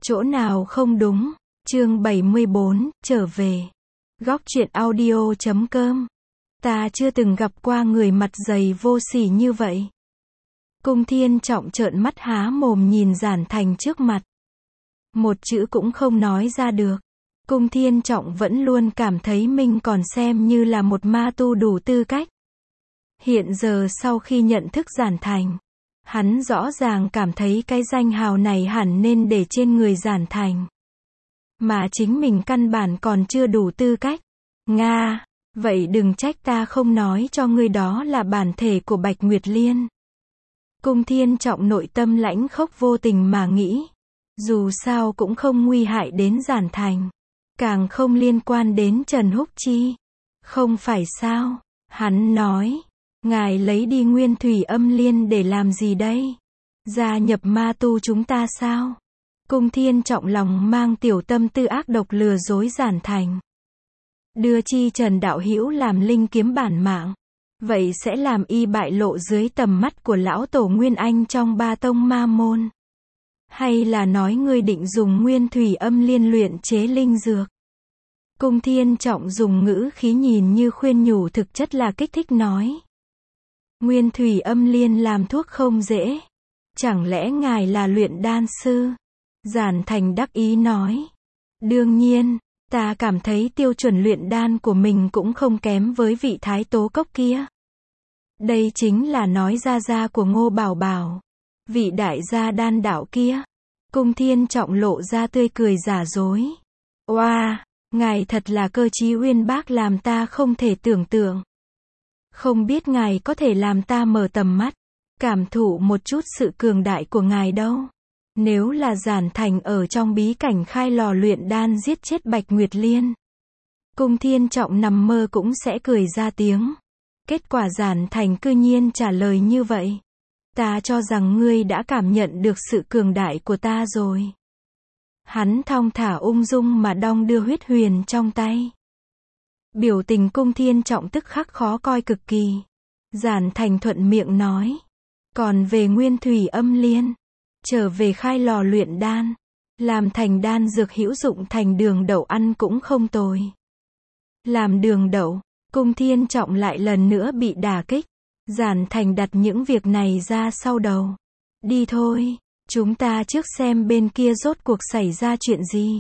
Chỗ nào không đúng? Chương 74, trở về. Góc truyện audio.com. Ta chưa từng gặp qua người mặt dày vô sỉ như vậy. Cung Thiên Trọng trợn mắt há mồm nhìn Giản Thành trước mặt. Một chữ cũng không nói ra được. Cung Thiên Trọng vẫn luôn cảm thấy mình còn xem như là một ma tu đủ tư cách. Hiện giờ sau khi nhận thức Giản Thành, hắn rõ ràng cảm thấy cái danh hào này hẳn nên để trên người Giản Thành. Mà chính mình căn bản còn chưa đủ tư cách. Nga, vậy đừng trách ta không nói cho ngươi đó là bản thể của Bạch Nguyệt Liên. Cung Thiên Trọng nội tâm lãnh khốc vô tình mà nghĩ. Dù sao cũng không nguy hại đến Giản Thành. Càng không liên quan đến Trần Húc Chi. Không phải sao? Hắn nói. Ngài lấy đi Nguyên Thủy Âm Liên để làm gì đây? Gia nhập ma tu chúng ta sao? Cung Thiên Trọng lòng mang tiểu tâm tư ác độc lừa dối Giản Thành. Đưa chi Trần đạo hữu làm linh kiếm bản mạng. Vậy sẽ làm y bại lộ dưới tầm mắt của lão tổ Nguyên Anh trong ba tông ma môn. Hay là nói ngươi định dùng Nguyên Thủy Âm Liên luyện chế linh dược? Cung Thiên Trọng dùng ngữ khí nhìn như khuyên nhủ thực chất là kích thích nói. Nguyên Thủy Âm Liên làm thuốc không dễ. Chẳng lẽ ngài là luyện đan sư? Giản Thành đắc ý nói. Đương nhiên, ta cảm thấy tiêu chuẩn luyện đan của mình cũng không kém với vị Thái Tố Cốc kia. Đây chính là nói gia của Ngô Bảo Bảo. Vị đại gia đan đạo kia. Cung Thiên Trọng lộ ra tươi cười giả dối. Oa, ngài thật là cơ trí uyên bác làm ta không thể tưởng tượng. Không biết ngài có thể làm ta mở tầm mắt, cảm thụ một chút sự cường đại của ngài đâu. Nếu là Giản Thành ở trong bí cảnh khai lò luyện đan giết chết Bạch Nguyệt Liên, Cung Thiên Trọng nằm mơ cũng sẽ cười ra tiếng. Kết quả Giản Thành cư nhiên trả lời như vậy. Ta cho rằng ngươi đã cảm nhận được sự cường đại của ta rồi. Hắn thong thả ung dung mà đong đưa huyết huyền trong tay. Biểu tình Cung Thiên Trọng tức khắc khó coi cực kỳ. Giản Thành thuận miệng nói. Còn về Nguyên Thủy Âm Liên, trở về khai lò luyện đan, làm thành đan dược hữu dụng thành đường đậu ăn cũng không tồi. Làm đường đậu, Cung Thiên Trọng lại lần nữa bị đả kích. Giản Thành đặt những việc này ra sau đầu. Đi thôi, chúng ta trước xem bên kia rốt cuộc xảy ra chuyện gì.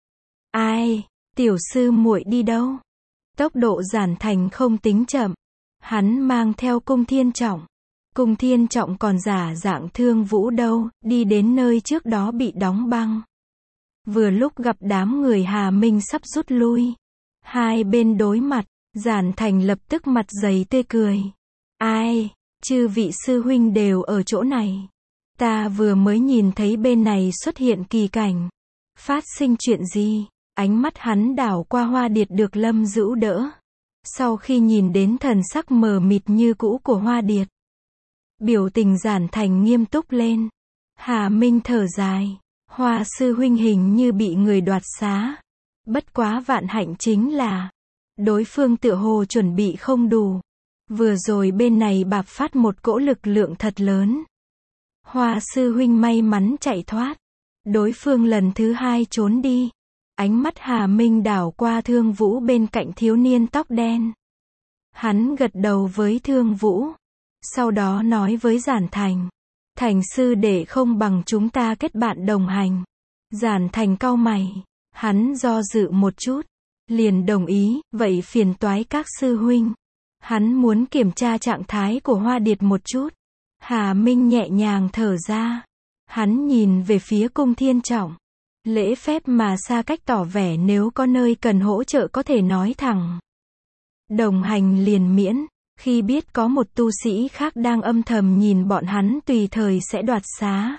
Ai, tiểu sư muội đi đâu? Tốc độ Giản Thành không tính chậm. Hắn mang theo Cung Thiên Trọng. Cung Thiên Trọng còn giả dạng Thương Vũ đâu, đi đến nơi trước đó bị đóng băng. Vừa lúc gặp đám người Hà Minh sắp rút lui. Hai bên đối mặt, Giản Thành lập tức mặt dày tươi cười. Ai, chư vị sư huynh đều ở chỗ này. Ta vừa mới nhìn thấy bên này xuất hiện kỳ cảnh. Phát sinh chuyện gì? Ánh mắt hắn đảo qua Hoa Điệt được Lâm Dữu đỡ. Sau khi nhìn đến thần sắc mờ mịt như cũ của Hoa Điệt, biểu tình Giản Thành nghiêm túc lên. Hà Minh thở dài. Hoa sư huynh hình như bị người đoạt xá. Bất quá vạn hạnh chính là đối phương tựa hồ chuẩn bị không đủ. Vừa rồi bên này bộc phát một cỗ lực lượng thật lớn. Hoa sư huynh may mắn chạy thoát. Đối phương lần thứ hai trốn đi. Ánh mắt Hà Minh đảo qua Thương Vũ bên cạnh thiếu niên tóc đen. Hắn gật đầu với Thương Vũ. Sau đó nói với Giản Thành. Thành sư đệ không bằng chúng ta kết bạn đồng hành. Giản Thành cau mày. Hắn do dự một chút. Liền đồng ý, vậy phiền toái các sư huynh. Hắn muốn kiểm tra trạng thái của Hoa Điệt một chút. Hà Minh nhẹ nhàng thở ra. Hắn nhìn về phía Cung Thiên Trọng. Lễ phép mà xa cách tỏ vẻ nếu có nơi cần hỗ trợ có thể nói thẳng. Đồng hành liền miễn. Khi biết có một tu sĩ khác đang âm thầm nhìn bọn hắn tùy thời sẽ đoạt xá,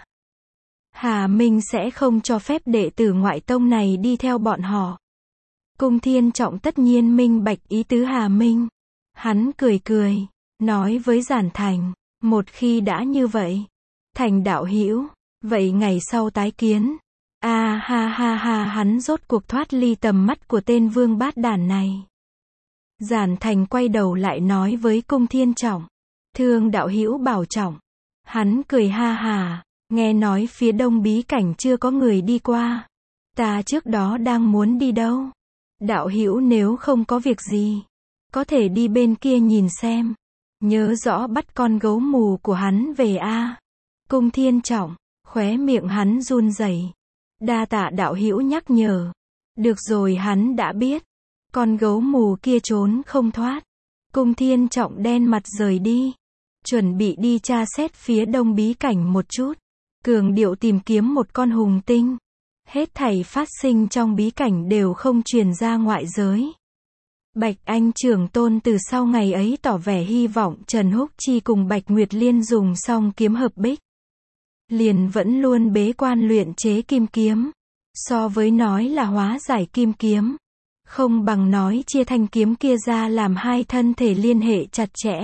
Hà Minh sẽ không cho phép đệ tử ngoại tông này đi theo bọn họ. Cung Thiên Trọng tất nhiên minh bạch ý tứ Hà Minh. Hắn cười cười, nói với Giản Thành, một khi đã như vậy, Thành đạo hữu, vậy ngày sau tái kiến. Ha ha, hắn rốt cuộc thoát ly tầm mắt của tên vương bát đản này. Giản Thành quay đầu lại nói với Cung Thiên Trọng, Thương đạo hữu bảo trọng. Hắn cười ha hà, Nghe nói phía đông bí cảnh chưa có người đi qua. Ta trước đó đang muốn đi đâu. Đạo hữu nếu không có việc gì, có thể đi bên kia nhìn xem. Nhớ rõ bắt con gấu mù của hắn về a. Cung Thiên Trọng, khóe miệng hắn run rẩy. Đa tạ đạo hữu nhắc nhở. Được rồi, hắn đã biết. Con gấu mù kia trốn không thoát. Cung Thiên Trọng đen mặt rời đi. Chuẩn bị đi tra xét phía đông bí cảnh một chút. Cường điệu tìm kiếm một con hùng tinh. Hết thảy phát sinh trong bí cảnh đều không truyền ra ngoại giới. Bạch Anh trưởng tôn từ sau ngày ấy tỏ vẻ hy vọng Trần Húc Chi cùng Bạch Nguyệt Liên dùng xong kiếm hợp bích. Liền vẫn luôn bế quan luyện chế kim kiếm. So với nói là hóa giải kim kiếm, không bằng nói chia thanh kiếm kia ra làm hai thân thể liên hệ chặt chẽ.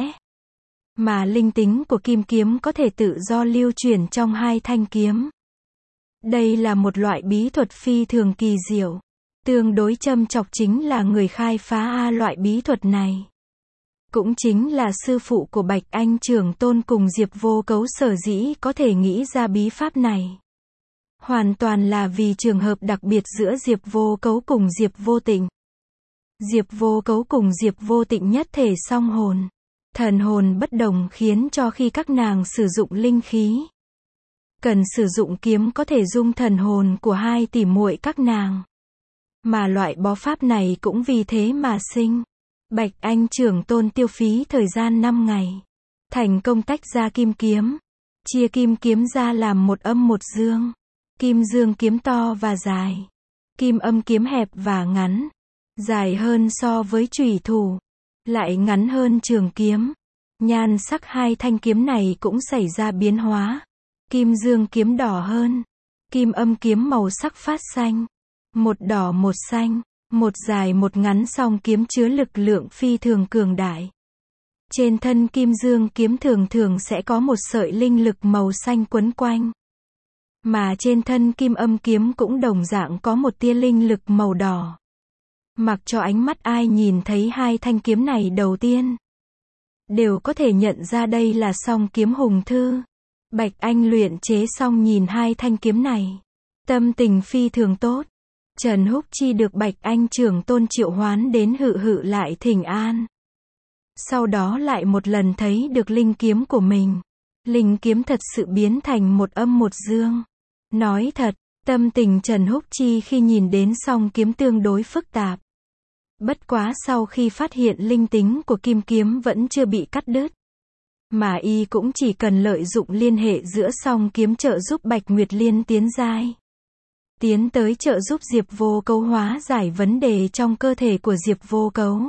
Mà linh tính của kim kiếm có thể tự do lưu chuyển trong hai thanh kiếm. Đây là một loại bí thuật phi thường kỳ diệu. Tương đối châm chọc chính là người khai phá loại bí thuật này. Cũng chính là sư phụ của Bạch Anh trưởng tôn cùng Diệp Vô Cấu sở dĩ có thể nghĩ ra bí pháp này. Hoàn toàn là vì trường hợp đặc biệt giữa Diệp Vô Cấu cùng Diệp Vô Tịnh. Diệp Vô Cấu cùng Diệp Vô Tịnh nhất thể song hồn. Thần hồn bất đồng khiến cho khi các nàng sử dụng linh khí, cần sử dụng kiếm có thể dung thần hồn của hai tỷ muội các nàng. Mà loại bó pháp này cũng vì thế mà sinh. Bạch Anh trưởng tôn tiêu phí thời gian 5 ngày. Thành công tách ra kim kiếm. Chia kim kiếm ra làm một âm một dương. Kim dương kiếm to và dài. Kim âm kiếm hẹp và ngắn. Dài hơn so với chủy thủ. Lại ngắn hơn trường kiếm. Nhan sắc hai thanh kiếm này cũng xảy ra biến hóa. Kim dương kiếm đỏ hơn. Kim âm kiếm màu sắc phát xanh. Một đỏ một xanh. Một dài một ngắn, song kiếm chứa lực lượng phi thường cường đại. Trên thân kim dương kiếm thường thường sẽ có một sợi linh lực màu xanh quấn quanh. Mà trên thân kim âm kiếm cũng đồng dạng có một tia linh lực màu đỏ. Mặc cho ánh mắt ai nhìn thấy hai thanh kiếm này đầu tiên, đều có thể nhận ra đây là song kiếm hùng thư. Bạch Anh luyện chế xong nhìn hai thanh kiếm này. Tâm tình phi thường tốt. Trần Húc Chi được Bạch Anh trưởng tôn triệu hoán đến hự lại thỉnh an. Sau đó lại một lần thấy được linh kiếm của mình. Linh kiếm thật sự biến thành một âm một dương. Nói thật, tâm tình Trần Húc Chi khi nhìn đến song kiếm tương đối phức tạp. Bất quá sau khi phát hiện linh tính của kim kiếm vẫn chưa bị cắt đứt, mà y cũng chỉ cần lợi dụng liên hệ giữa song kiếm trợ giúp Bạch Nguyệt Liên tiến giai. Tiến tới trợ giúp Diệp Vô Cấu hóa giải vấn đề trong cơ thể của Diệp Vô Cấu.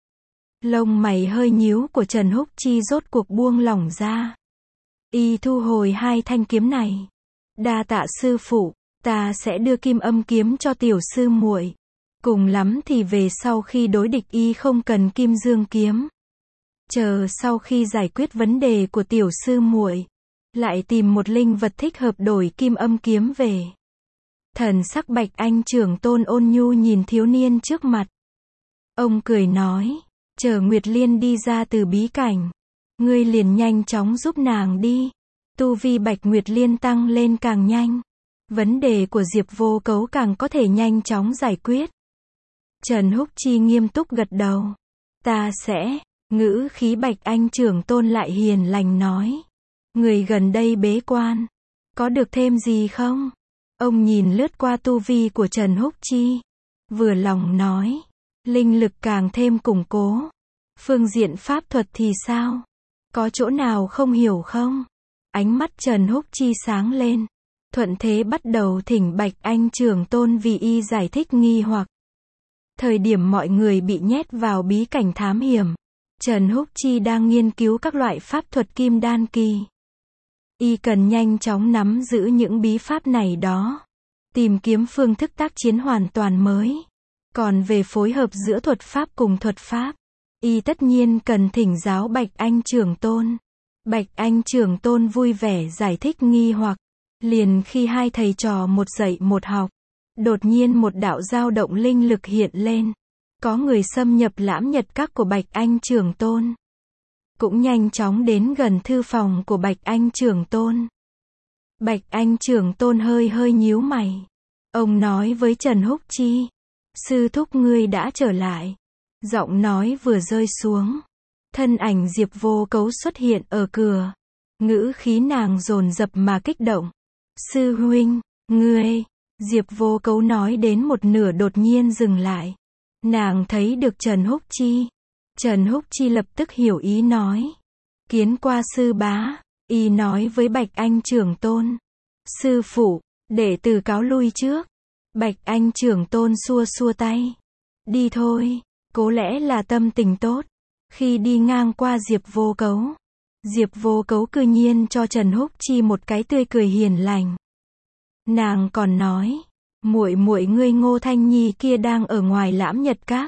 Lông mày hơi nhíu của Trần Húc Chi rốt cuộc buông lỏng ra. Y thu hồi hai thanh kiếm này. Đa tạ sư phụ, ta sẽ đưa kim âm kiếm cho tiểu sư muội. Cùng lắm thì về sau khi đối địch y không cần kim dương kiếm. Chờ sau khi giải quyết vấn đề của tiểu sư muội, lại tìm một linh vật thích hợp đổi kim âm kiếm về. Thần sắc Bạch Anh trưởng tôn ôn nhu nhìn thiếu niên trước mặt. Ông cười nói, chờ Nguyệt Liên đi ra từ bí cảnh, ngươi liền nhanh chóng giúp nàng đi. Tu vi Bạch Nguyệt Liên tăng lên càng nhanh, vấn đề của Diệp Vô Cấu càng có thể nhanh chóng giải quyết. Trần Húc Chi nghiêm túc gật đầu. Ta sẽ, ngữ khí Bạch Anh trưởng tôn lại hiền lành nói. Người gần đây bế quan, có được thêm gì không? Ông nhìn lướt qua tu vi của Trần Húc Chi, vừa lòng nói, linh lực càng thêm củng cố. Phương diện pháp thuật thì sao? Có chỗ nào không hiểu không? Ánh mắt Trần Húc Chi sáng lên, thuận thế bắt đầu thỉnh Bạch Anh trưởng tôn vì y giải thích nghi hoặc. Thời điểm mọi người bị nhét vào bí cảnh thám hiểm, Trần Húc Chi đang nghiên cứu các loại pháp thuật kim đan kỳ. Y cần nhanh chóng nắm giữ những bí pháp này đó. Tìm kiếm phương thức tác chiến hoàn toàn mới. Còn về phối hợp giữa thuật pháp cùng thuật pháp, y tất nhiên cần thỉnh giáo Bạch Anh trưởng tôn. Bạch Anh trưởng tôn vui vẻ giải thích nghi hoặc. Liền khi hai thầy trò một dạy một học, đột nhiên một đạo dao động linh lực hiện lên. Có người xâm nhập lãm nhật các của Bạch Anh trưởng tôn. Cũng nhanh chóng đến gần thư phòng của Bạch Anh trưởng tôn. Bạch Anh trưởng tôn hơi hơi nhíu mày. Ông nói với Trần Húc Chi. Sư thúc ngươi đã trở lại. Giọng nói vừa rơi xuống. Thân ảnh Diệp Vô Cấu xuất hiện ở cửa. Ngữ khí nàng dồn dập mà kích động. Sư huynh, ngươi. Diệp Vô Cấu nói đến một nửa đột nhiên dừng lại. Nàng thấy được Trần Húc Chi. Trần Húc Chi lập tức hiểu ý nói. Kiến qua sư bá. Y nói với Bạch Anh trưởng tôn. Sư phụ, đệ tử cáo lui trước. Bạch Anh trưởng tôn xua xua tay. Đi thôi, có lẽ là tâm tình tốt. Khi đi ngang qua Diệp Vô Cấu. Diệp Vô Cấu cư nhiên cho Trần Húc Chi một cái tươi cười hiền lành. Nàng còn nói. Muội muội ngươi Ngô Thanh Nhi kia đang ở ngoài Lãm Nhật Các.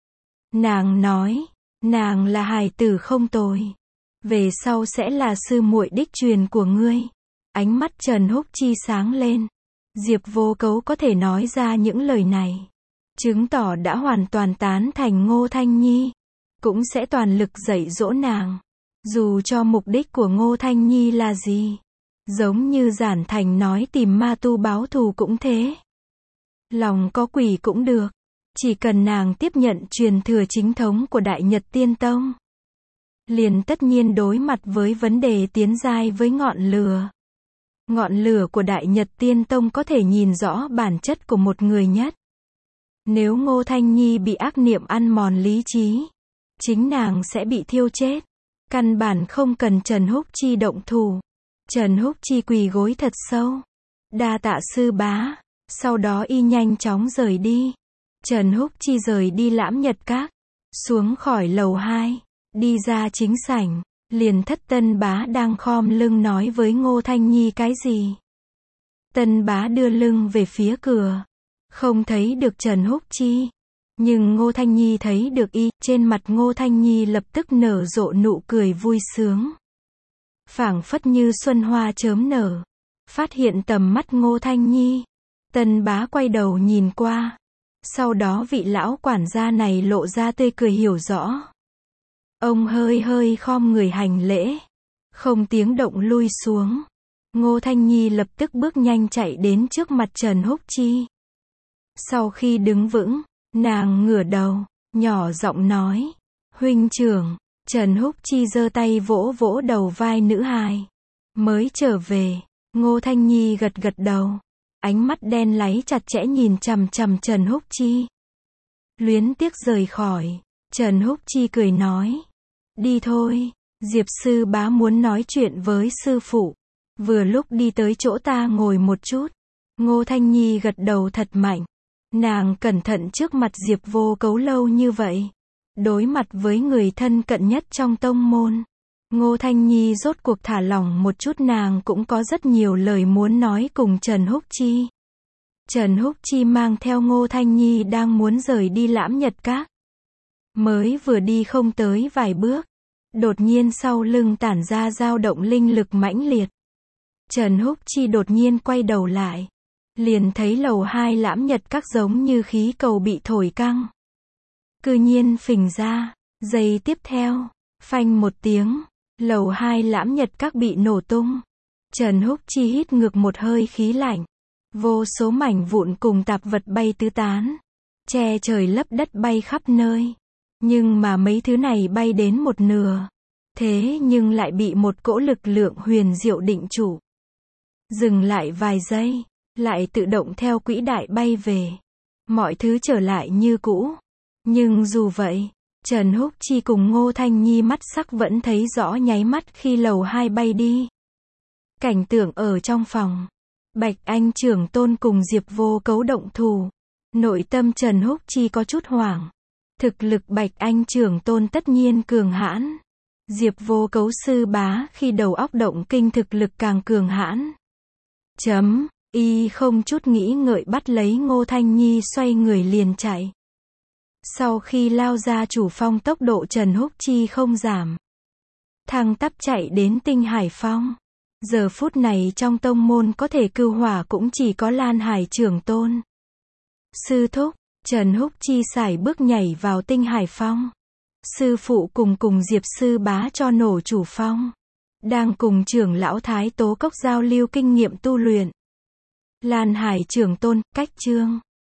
Nàng nói. Nàng là hài tử không tồi. Về sau sẽ là sư muội đích truyền của ngươi. Ánh mắt Trần Húc Chi sáng lên. Diệp Vô Cấu có thể nói ra những lời này. Chứng tỏ đã hoàn toàn tán thành Ngô Thanh Nhi. Cũng sẽ toàn lực dạy dỗ nàng. Dù cho mục đích của Ngô Thanh Nhi là gì. Giống như Giản Thành nói tìm ma tu báo thù cũng thế. Lòng có quỷ cũng được. Chỉ cần nàng tiếp nhận truyền thừa chính thống của Đại Nhật Tiên Tông. Liền tất nhiên đối mặt với vấn đề tiến giai với ngọn lửa. Ngọn lửa của Đại Nhật Tiên Tông có thể nhìn rõ bản chất của một người nhất. Nếu Ngô Thanh Nhi bị ác niệm ăn mòn lý trí, chính nàng sẽ bị thiêu chết. Căn bản không cần Trần Húc Chi động thủ. Trần Húc Chi quỳ gối thật sâu. Đa tạ sư bá. Sau đó y nhanh chóng rời đi. Trần Húc Chi rời đi Lãm Nhật Các. Xuống khỏi lầu 2. Đi ra chính sảnh. Liền thất Tân Bá đang khom lưng nói với Ngô Thanh Nhi cái gì. Tân Bá đưa lưng về phía cửa. Không thấy được Trần Húc Chi. Nhưng Ngô Thanh Nhi thấy được y. Trên mặt Ngô Thanh Nhi lập tức nở rộ nụ cười vui sướng. Phảng phất như xuân hoa chớm nở. Phát hiện tầm mắt Ngô Thanh Nhi. Tân Bá quay đầu nhìn qua. Sau đó vị lão quản gia này lộ ra tươi cười hiểu rõ. Ông hơi hơi khom người hành lễ. Không tiếng động lui xuống. Ngô Thanh Nhi lập tức bước nhanh chạy đến trước mặt Trần Húc Chi. Sau khi đứng vững, nàng ngửa đầu, nhỏ giọng nói. Huynh trưởng. Trần Húc Chi giơ tay vỗ vỗ đầu vai nữ hài. Mới trở về. Ngô Thanh Nhi gật gật đầu. Ánh mắt đen láy chặt chẽ nhìn chằm chằm Trần Húc Chi. Luyến tiếc rời khỏi. Trần Húc Chi cười nói. Đi thôi. Diệp sư bá muốn nói chuyện với sư phụ. Vừa lúc đi tới chỗ ta ngồi một chút. Ngô Thanh Nhi gật đầu thật mạnh. Nàng cẩn thận trước mặt Diệp Vô Cấu lâu như vậy. Đối mặt với người thân cận nhất trong tông môn. Ngô Thanh Nhi rốt cuộc thả lỏng một chút, nàng cũng có rất nhiều lời muốn nói cùng Trần Húc Chi. Trần Húc Chi mang theo Ngô Thanh Nhi đang muốn rời đi Lãm Nhật Các. Mới vừa đi không tới vài bước. Đột nhiên sau lưng tản ra dao động linh lực mãnh liệt. Trần Húc Chi đột nhiên quay đầu lại. Liền thấy lầu 2 Lãm Nhật Các giống như khí cầu bị thổi căng. Cư nhiên phình ra. Giây tiếp theo. Phanh một tiếng. Lầu 2 Lãm Nhật Các bị nổ tung. Trần Húc Chi hít ngược một hơi khí lạnh. Vô số mảnh vụn cùng tạp vật bay tứ tán. Che trời lấp đất bay khắp nơi. Nhưng mà mấy thứ này bay đến một nửa. Thế nhưng lại bị một cỗ lực lượng huyền diệu định trụ. Dừng lại vài giây. Lại tự động theo quỹ đạo bay về. Mọi thứ trở lại như cũ. Nhưng dù vậy, Trần Húc Chi cùng Ngô Thanh Nhi mắt sắc vẫn thấy rõ nháy mắt khi lầu 2 bay đi. Cảnh tượng ở trong phòng. Bạch Anh trưởng tôn cùng Diệp Vô Cấu động thủ. Nội tâm Trần Húc Chi có chút hoảng. Thực lực Bạch Anh trưởng tôn tất nhiên cường hãn. Diệp Vô Cấu sư bá khi đầu óc động kinh thực lực càng cường hãn. Y không chút nghĩ ngợi bắt lấy Ngô Thanh Nhi xoay người liền chạy. Sau khi lao ra chủ phong tốc độ Trần Húc Chi không giảm. Thăng tắp chạy đến Tinh Hải Phong. Giờ phút này trong tông môn có thể cưu hỏa cũng chỉ có Lan Hải trưởng tôn. Sư thúc, Trần Húc Chi sải bước nhảy vào Tinh Hải Phong. Sư phụ cùng Diệp sư bá cho nổ chủ phong. đang cùng trưởng lão Thái Tố Cốc giao lưu kinh nghiệm tu luyện. Lan Hải Trưởng Tôn, cách chương